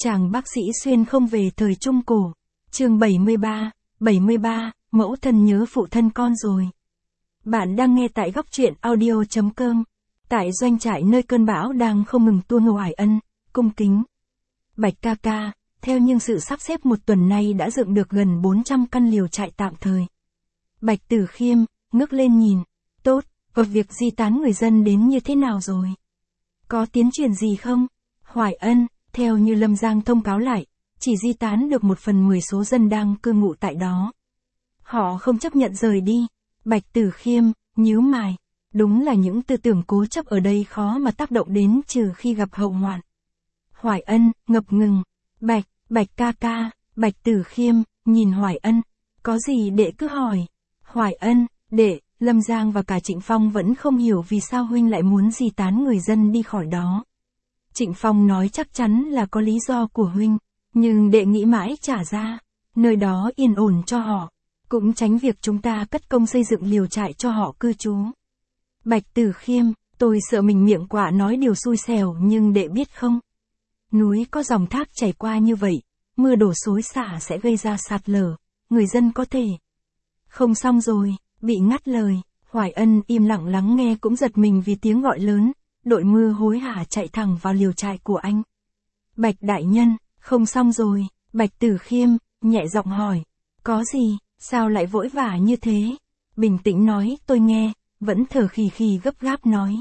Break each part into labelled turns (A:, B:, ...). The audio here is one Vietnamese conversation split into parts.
A: Chàng bác sĩ xuyên không về thời Trung Cổ. Chương 73, mẫu thân nhớ phụ thân con rồi. Bạn đang nghe tại góc truyện audio.com. Tại doanh trại nơi cơn bão đang không ngừng tua Hoài Ân, cung kính. Bạch ca ca, theo những sự sắp xếp một tuần nay đã dựng được gần 400 căn liều trại tạm thời. Bạch Tử Khiêm, ngước lên nhìn. Tốt, việc di tán người dân đến như thế nào rồi? Có tiến triển gì không? Hoài Ân, theo như Lâm Giang thông cáo lại, chỉ di tán được 1/10 số dân đang cư ngụ tại đó. Họ không chấp nhận rời đi. Bạch Tử Khiêm, nhíu mày. Đúng là những tư tưởng cố chấp ở đây khó mà tác động đến trừ khi gặp hậu hoạn. Hoài Ân, ngập ngừng. Bạch ca ca, Bạch Tử Khiêm, nhìn Hoài Ân. Có gì đệ cứ hỏi. Hoài Ân, đệ, Lâm Giang và cả Trịnh Phong vẫn không hiểu vì sao huynh lại muốn di tán người dân đi khỏi đó. Trịnh Phong nói chắc chắn là có lý do của huynh, nhưng đệ nghĩ mãi chả ra. Nơi đó yên ổn cho họ, cũng tránh việc chúng ta cất công xây dựng liều trại cho họ cư trú. Bạch Tử Khiêm, tôi sợ mình miệng quạ nói điều xui xẻo nhưng đệ biết không? Núi có dòng thác chảy qua như vậy, mưa đổ xối xả sẽ gây ra sạt lở, người dân có thể. Không xong rồi, bị ngắt lời, Hoài Ân im lặng lắng nghe cũng giật mình vì tiếng gọi lớn, đội mưa hối hả chạy thẳng vào liều trại của anh. Bạch đại nhân, không xong rồi, Bạch Tử Khiêm, nhẹ giọng hỏi, có gì, sao lại vội vã như thế? Bình tĩnh nói tôi nghe, vẫn thở khì khì gấp gáp nói.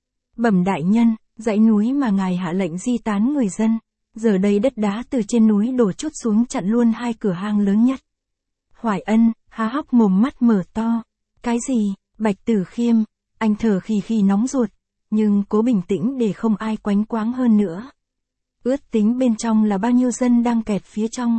A: Bẩm đại nhân, dãy núi mà ngài hạ lệnh di tán người dân, giờ đây đất đá từ trên núi đổ trút xuống chặn luôn 2 cửa hang lớn nhất. Hoài Ân, há hốc mồm mắt mở to. Cái gì? Bạch Tử Khiêm, anh thở khì khì nóng ruột, nhưng cố bình tĩnh để không ai quánh quáng hơn nữa. Ước tính bên trong là bao nhiêu dân đang kẹt phía trong.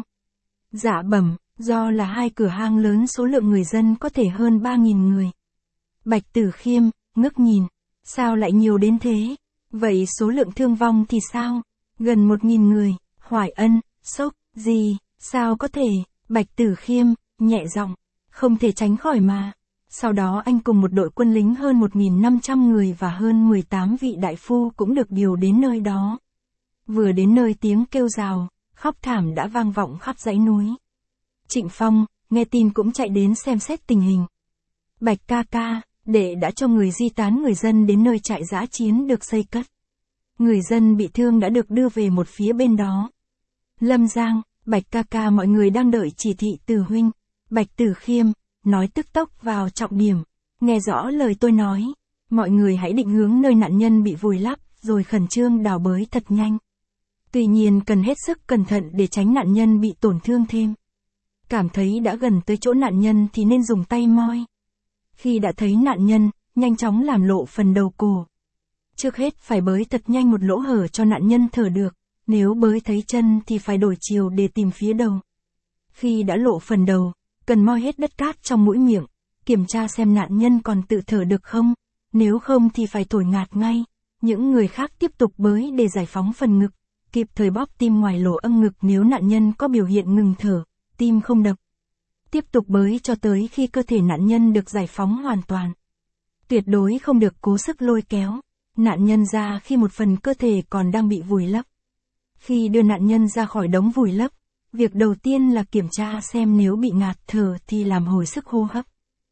A: Dạ bẩm, do là 2 cửa hang lớn số lượng người dân có thể hơn 3.000 người. Bạch Tử Khiêm, ngước nhìn, sao lại nhiều đến thế? Vậy số lượng thương vong thì sao? Gần 1.000 người. Hoài Ân, sốc, gì, sao có thể? Bạch Tử Khiêm, nhẹ giọng, không thể tránh khỏi mà. Sau đó anh cùng một đội quân lính hơn 1.500 người và hơn 18 vị đại phu cũng được điều đến nơi đó. Vừa đến nơi tiếng kêu rào, khóc thảm đã vang vọng khắp dãy núi. Trịnh Phong, nghe tin cũng chạy đến xem xét tình hình. Bạch ca ca, đệ đã cho người di tán người dân đến nơi trại dã chiến được xây cất. Người dân bị thương đã được đưa về một phía bên đó. Lâm Giang, Bạch ca ca mọi người đang đợi chỉ thị từ huynh. Bạch Tử Khiêm, nói tức tốc vào trọng điểm. Nghe rõ lời tôi nói. Mọi người hãy định hướng nơi nạn nhân bị vùi lấp, rồi khẩn trương đào bới thật nhanh. Tuy nhiên cần hết sức cẩn thận để tránh nạn nhân bị tổn thương thêm. Cảm thấy đã gần tới chỗ nạn nhân thì nên dùng tay moi. Khi đã thấy nạn nhân, nhanh chóng làm lộ phần đầu cổ. Trước hết phải bới thật nhanh một lỗ hở cho nạn nhân thở được. Nếu bới thấy chân thì phải đổi chiều để tìm phía đầu. Khi đã lộ phần đầu, cần moi hết đất cát trong mũi miệng, kiểm tra xem nạn nhân còn tự thở được không, nếu không thì phải thổi ngạt ngay. Những người khác tiếp tục bới để giải phóng phần ngực, kịp thời bóp tim ngoài lỗ âm ngực nếu nạn nhân có biểu hiện ngừng thở, tim không đập. Tiếp tục bới cho tới khi cơ thể nạn nhân được giải phóng hoàn toàn. Tuyệt đối không được cố sức lôi kéo nạn nhân ra khi một phần cơ thể còn đang bị vùi lấp. Khi đưa nạn nhân ra khỏi đống vùi lấp, việc đầu tiên là kiểm tra xem nếu bị ngạt thở thì làm hồi sức hô hấp.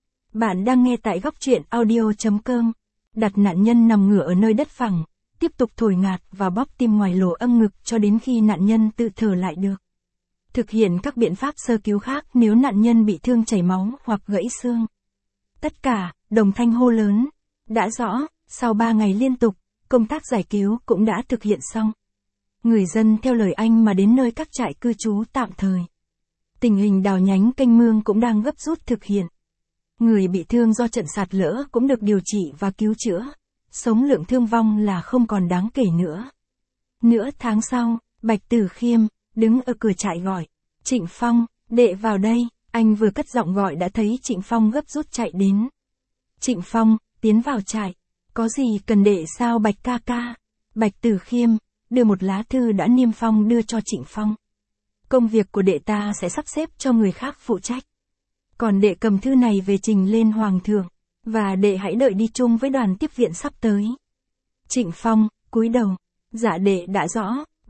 A: Bạn đang nghe tại góc truyện audio.com. Đặt nạn nhân nằm ngửa ở nơi đất phẳng, tiếp tục thổi ngạt và bóp tim ngoài lỗ âm ngực cho đến khi nạn nhân tự thở lại được. Thực hiện các biện pháp sơ cứu khác nếu nạn nhân bị thương chảy máu hoặc gãy xương. Tất cả, đồng thanh hô lớn. Đã rõ, sau 3 ngày liên tục, công tác giải cứu cũng đã thực hiện xong. Người dân theo lời anh mà đến nơi các trại cư trú tạm thời. Tình hình đào nhánh kênh mương cũng đang gấp rút thực hiện. Người bị thương do trận sạt lở cũng được điều trị và cứu chữa. Số lượng thương vong là không còn đáng kể nữa. Nửa tháng sau, Bạch Tử Khiêm đứng ở cửa trại gọi. Trịnh Phong, đệ vào đây. Anh vừa cất giọng gọi đã thấy Trịnh Phong gấp rút chạy đến. Trịnh Phong, tiến vào trại. Có gì cần đệ sao Bạch ca ca? Bạch Tử Khiêm đưa một lá thư đã niêm phong đưa cho Trịnh Phong. Công việc của đệ ta sẽ sắp xếp cho người khác phụ trách. Còn đệ cầm thư này về trình lên Hoàng thượng, và đệ hãy đợi đi chung với đoàn tiếp viện sắp tới. Trịnh Phong, cúi đầu. Dạ đệ đã rõ.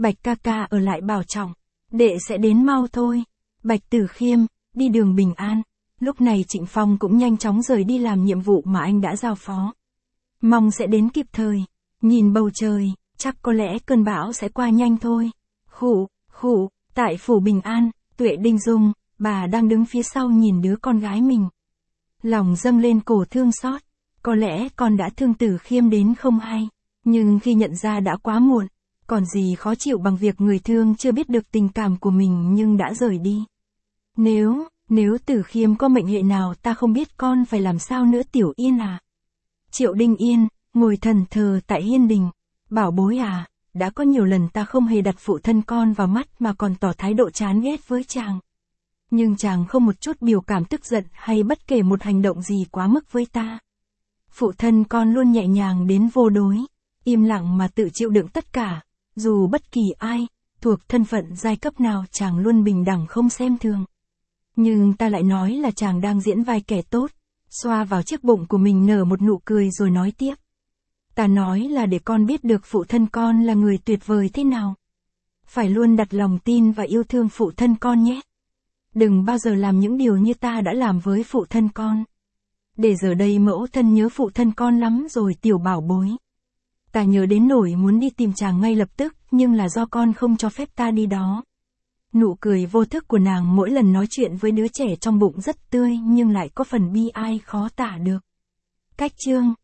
A: Bạch ca ca ở lại bảo trọng. Đệ sẽ đến mau thôi. Bạch Tử Khiêm, đi đường bình an. Lúc này Trịnh Phong cũng nhanh chóng rời đi làm nhiệm vụ mà anh đã giao phó. Mong sẽ đến kịp thời. Nhìn bầu trời, chắc có lẽ cơn bão sẽ qua nhanh thôi. Khụ, tại phủ bình an, Tuệ Đinh Dung, bà đang đứng phía sau nhìn đứa con gái mình. Lòng dâng lên cổ thương xót. Có lẽ con đã thương Tử Khiêm đến không hay. Nhưng khi nhận ra đã quá muộn. Còn gì khó chịu bằng việc người thương chưa biết được tình cảm của mình nhưng đã rời đi. Nếu Tử Khiêm có mệnh hệ nào ta không biết con phải làm sao nữa Tiểu Yên à. Triệu Đinh Yên, ngồi thần thờ tại hiên đình. Bảo bối à, đã có nhiều lần ta không hề đặt phụ thân con vào mắt mà còn tỏ thái độ chán ghét với chàng. Nhưng chàng không một chút biểu cảm tức giận hay bất kể một hành động gì quá mức với ta. Phụ thân con luôn nhẹ nhàng đến vô đối, im lặng mà tự chịu đựng tất cả, dù bất kỳ ai, thuộc thân phận giai cấp nào chàng luôn bình đẳng không xem thường. Nhưng ta lại nói là chàng đang diễn vai kẻ tốt, xoa vào chiếc bụng của mình nở một nụ cười rồi nói tiếp. Ta nói là để con biết được phụ thân con là người tuyệt vời thế nào. Phải luôn đặt lòng tin và yêu thương phụ thân con nhé. Đừng bao giờ làm những điều như ta đã làm với phụ thân con. Để giờ đây mẫu thân nhớ phụ thân con lắm rồi Tiểu bảo bối. Ta nhớ đến nỗi muốn đi tìm chàng ngay lập tức, nhưng là do con không cho phép ta đi đó. Nụ cười vô thức của nàng mỗi lần nói chuyện với đứa trẻ trong bụng rất tươi nhưng lại có phần bi ai khó tả được. Cách chương